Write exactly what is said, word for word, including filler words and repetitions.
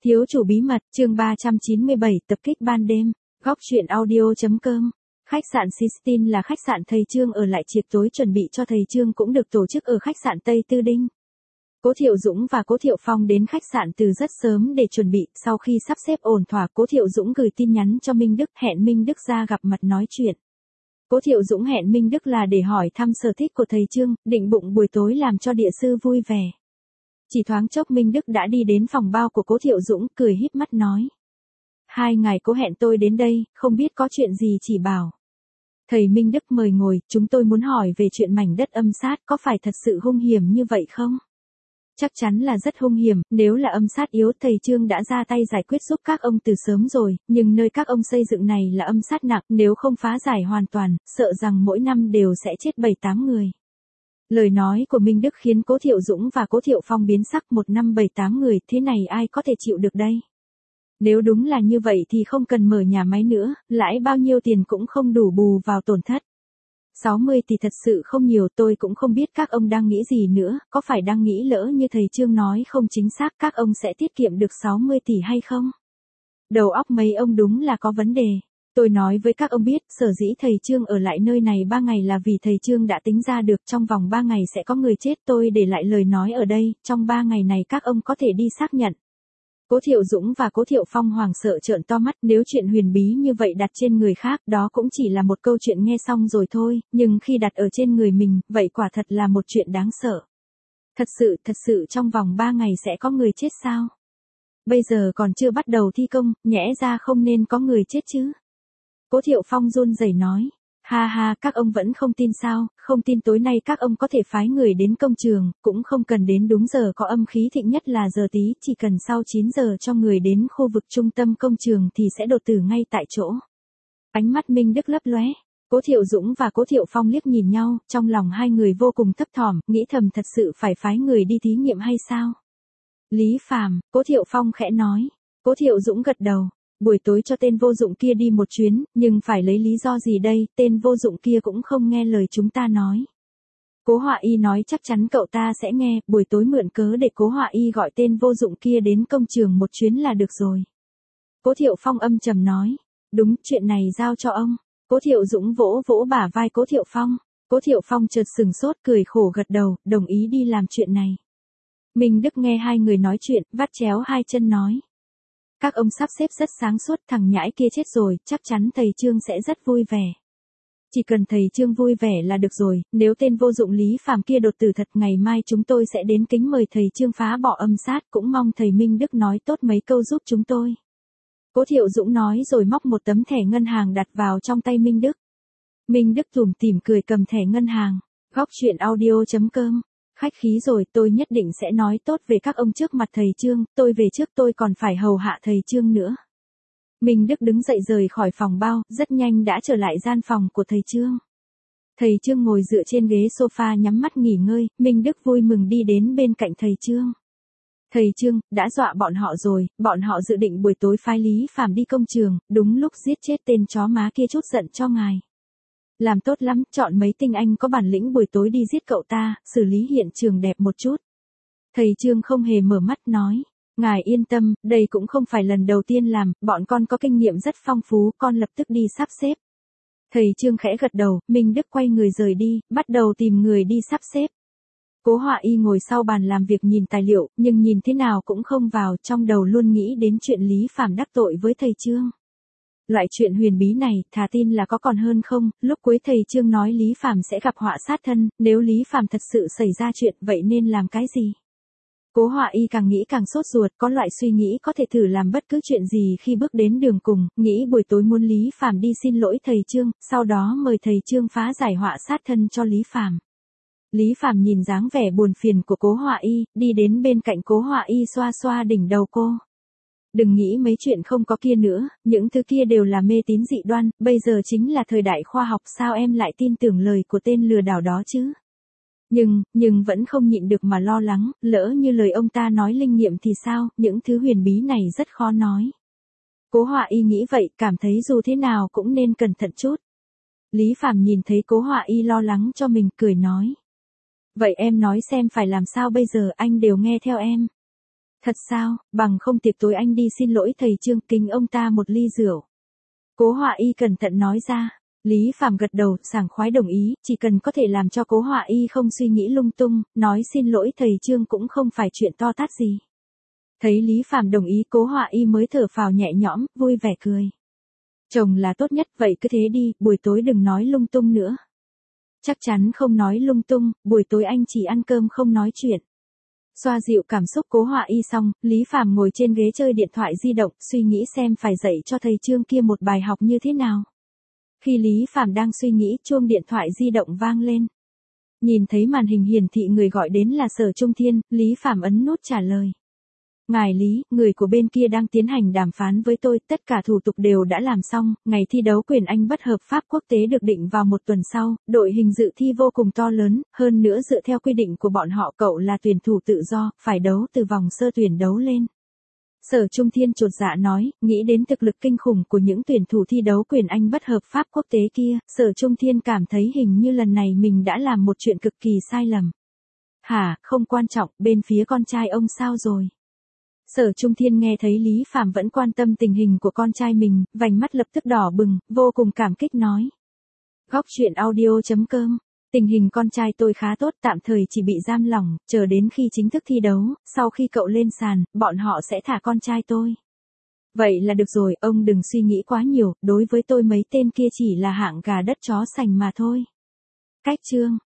Thiếu chủ bí mật, chương ba trăm chín mươi bảy, tập kích ban đêm, góc truyện audio.com. Khách sạn Sistine là khách sạn thầy Trương ở lại triệt tối chuẩn bị cho thầy Trương cũng được tổ chức ở khách sạn Tây Tư Đinh. Cố Thiệu Dũng và Cố Thiệu Phong đến khách sạn từ rất sớm để chuẩn bị, sau khi sắp xếp ổn thỏa, Cố Thiệu Dũng gửi tin nhắn cho Minh Đức, hẹn Minh Đức ra gặp mặt nói chuyện. Cố Thiệu Dũng hẹn Minh Đức là để hỏi thăm sở thích của thầy Trương, định bụng buổi tối làm cho địa sư vui vẻ. Chỉ thoáng chốc Minh Đức đã đi đến phòng bao của Cố Thiệu Dũng, cười híp mắt nói. Hai ngài cố hẹn tôi đến đây, không biết có chuyện gì chỉ bảo. Thầy Minh Đức mời ngồi, chúng tôi muốn hỏi về chuyện mảnh đất âm sát, có phải thật sự hung hiểm như vậy không? Chắc chắn là rất hung hiểm, nếu là âm sát yếu thầy Trương đã ra tay giải quyết giúp các ông từ sớm rồi, nhưng nơi các ông xây dựng này là âm sát nặng, nếu không phá giải hoàn toàn, sợ rằng mỗi năm đều sẽ chết bảy tám người. Lời nói của Minh Đức khiến Cố Thiệu Dũng và Cố Thiệu Phong biến sắc, một năm bảy tám người, thế này ai có thể chịu được đây? Nếu đúng là như vậy thì không cần mở nhà máy nữa, lãi bao nhiêu tiền cũng không đủ bù vào tổn thất. sáu mươi thì thật sự không nhiều, tôi cũng không biết các ông đang nghĩ gì nữa, có phải đang nghĩ lỡ như thầy Trương nói không chính xác các ông sẽ tiết kiệm được sáu mươi tỷ hay không? Đầu óc mấy ông đúng là có vấn đề. Tôi nói với các ông biết, sở dĩ thầy Trương ở lại nơi này ba ngày là vì thầy Trương đã tính ra được trong vòng ba ngày sẽ có người chết, tôi để lại lời nói ở đây, trong ba ngày này các ông có thể đi xác nhận. Cố Thiệu Dũng và Cố Thiệu Phong hoảng sợ trợn to mắt, nếu chuyện huyền bí như vậy đặt trên người khác, đó cũng chỉ là một câu chuyện nghe xong rồi thôi, nhưng khi đặt ở trên người mình, vậy quả thật là một chuyện đáng sợ. Thật sự, thật sự trong vòng ba ngày sẽ có người chết sao? Bây giờ còn chưa bắt đầu thi công, nhẽ ra không nên có người chết chứ? Cố Thiệu Phong run rẩy nói. Ha ha, các ông vẫn không tin sao, không tin tối nay các ông có thể phái người đến công trường, cũng không cần đến đúng giờ có âm khí thịnh nhất là giờ tí, chỉ cần sau chín giờ cho người đến khu vực trung tâm công trường thì sẽ đột tử ngay tại chỗ. Ánh mắt Minh Đức lấp lóe, Cố Thiệu Dũng và Cố Thiệu Phong liếc nhìn nhau, trong lòng hai người vô cùng thấp thỏm, nghĩ thầm thật sự phải phái người đi thí nghiệm hay sao? Lý Phàm, Cố Thiệu Phong khẽ nói, Cố Thiệu Dũng gật đầu. Buổi tối cho tên vô dụng kia đi một chuyến, nhưng phải lấy lý do gì đây, tên vô dụng kia cũng không nghe lời chúng ta nói. Cố Họa Y nói chắc chắn cậu ta sẽ nghe, buổi tối mượn cớ để Cố Họa Y gọi tên vô dụng kia đến công trường một chuyến là được rồi. Cố Thiệu Phong âm trầm nói, đúng, chuyện này giao cho ông. Cố Thiệu Dũng vỗ vỗ bả vai Cố Thiệu Phong. Cố Thiệu Phong chợt sừng sốt cười khổ gật đầu, đồng ý đi làm chuyện này. Minh Đức nghe hai người nói chuyện, vắt chéo hai chân nói. Các ông sắp xếp rất sáng suốt, thằng nhãi kia chết rồi, chắc chắn thầy Trương sẽ rất vui vẻ. Chỉ cần thầy Trương vui vẻ là được rồi, nếu tên vô dụng Lý Phàm kia đột tử thật ngày mai chúng tôi sẽ đến kính mời thầy Trương phá bỏ âm sát, cũng mong thầy Minh Đức nói tốt mấy câu giúp chúng tôi. Cố Thiệu Dũng nói rồi móc một tấm thẻ ngân hàng đặt vào trong tay Minh Đức. Minh Đức tủm tỉm cười cầm thẻ ngân hàng, góc truyện audio.com. Khách khí rồi, tôi nhất định sẽ nói tốt về các ông trước mặt thầy Trương, tôi về trước tôi còn phải hầu hạ thầy Trương nữa. Minh Đức đứng dậy rời khỏi phòng bao, rất nhanh đã trở lại gian phòng của thầy Trương. Thầy Trương ngồi dựa trên ghế sofa nhắm mắt nghỉ ngơi, Minh Đức vui mừng đi đến bên cạnh thầy Trương. Thầy Trương, đã dọa bọn họ rồi, bọn họ dự định buổi tối phái Lý Phàm đi công trường, đúng lúc giết chết tên chó má kia chút giận cho ngài. Làm tốt lắm, chọn mấy tinh anh có bản lĩnh buổi tối đi giết cậu ta, xử lý hiện trường đẹp một chút. Thầy Trương không hề mở mắt nói, ngài yên tâm, đây cũng không phải lần đầu tiên làm, bọn con có kinh nghiệm rất phong phú, con lập tức đi sắp xếp. Thầy Trương khẽ gật đầu, Minh Đức quay người rời đi, bắt đầu tìm người đi sắp xếp. Cố Họa Y ngồi sau bàn làm việc nhìn tài liệu, nhưng nhìn thế nào cũng không vào, trong đầu luôn nghĩ đến chuyện Lý Phàm đắc tội với thầy Trương. Loại chuyện huyền bí này, thà tin là có còn hơn không, lúc cuối thầy Trương nói Lý Phàm sẽ gặp họa sát thân, nếu Lý Phàm thật sự xảy ra chuyện, vậy nên làm cái gì? Cố Họa Y càng nghĩ càng sốt ruột, có loại suy nghĩ có thể thử làm bất cứ chuyện gì khi bước đến đường cùng, nghĩ buổi tối muốn Lý Phàm đi xin lỗi thầy Trương, sau đó mời thầy Trương phá giải họa sát thân cho Lý Phàm. Lý Phàm nhìn dáng vẻ buồn phiền của Cố Họa Y, đi đến bên cạnh Cố Họa Y xoa xoa đỉnh đầu cô. Đừng nghĩ mấy chuyện không có kia nữa, những thứ kia đều là mê tín dị đoan, bây giờ chính là thời đại khoa học, sao em lại tin tưởng lời của tên lừa đảo đó chứ? Nhưng, nhưng vẫn không nhịn được mà lo lắng, lỡ như lời ông ta nói linh nghiệm thì sao, những thứ huyền bí này rất khó nói. Cố Họa Y nghĩ vậy, cảm thấy dù thế nào cũng nên cẩn thận chút. Lý Phàm nhìn thấy Cố Họa Y lo lắng cho mình, cười nói. Vậy em nói xem phải làm sao bây giờ, anh đều nghe theo em. Thật sao, bằng không tiệc tối anh đi xin lỗi thầy Trương, kính ông ta một ly rượu. Cố Họa Y cẩn thận nói ra. Lý Phàm gật đầu, sảng khoái đồng ý, chỉ cần có thể làm cho Cố Họa Y không suy nghĩ lung tung, nói xin lỗi thầy Trương cũng không phải chuyện to tát gì. Thấy Lý Phàm đồng ý, Cố Họa Y mới thở phào nhẹ nhõm, vui vẻ cười. Chồng là tốt nhất, vậy cứ thế đi, buổi tối đừng nói lung tung nữa. Chắc chắn không nói lung tung, buổi tối anh chỉ ăn cơm không nói chuyện. Xoa dịu cảm xúc Cố Họa Y xong, Lý Phàm ngồi trên ghế chơi điện thoại di động, suy nghĩ xem phải dạy cho thầy Trương kia một bài học như thế nào. Khi Lý Phàm đang suy nghĩ, chuông điện thoại di động vang lên. Nhìn thấy màn hình hiển thị người gọi đến là Sở Trung Thiên, Lý Phàm ấn nút trả lời. Ngài Lý, người của bên kia đang tiến hành đàm phán với tôi, tất cả thủ tục đều đã làm xong, ngày thi đấu quyền Anh bất hợp pháp quốc tế được định vào một tuần sau, đội hình dự thi vô cùng to lớn, hơn nữa dựa theo quy định của bọn họ cậu là tuyển thủ tự do, phải đấu từ vòng sơ tuyển đấu lên. Sở Trung Thiên chột dạ nói, nghĩ đến thực lực kinh khủng của những tuyển thủ thi đấu quyền Anh bất hợp pháp quốc tế kia, Sở Trung Thiên cảm thấy hình như lần này mình đã làm một chuyện cực kỳ sai lầm. Hả, không quan trọng, bên phía con trai ông sao rồi? Sở Trung Thiên nghe thấy Lý Phàm vẫn quan tâm tình hình của con trai mình, vành mắt lập tức đỏ bừng, vô cùng cảm kích nói. Góc truyện audio chấm com, tình hình con trai tôi khá tốt, tạm thời chỉ bị giam lỏng, chờ đến khi chính thức thi đấu, sau khi cậu lên sàn, bọn họ sẽ thả con trai tôi. Vậy là được rồi, ông đừng suy nghĩ quá nhiều, đối với tôi mấy tên kia chỉ là hạng gà đất chó sành mà thôi. Cách chương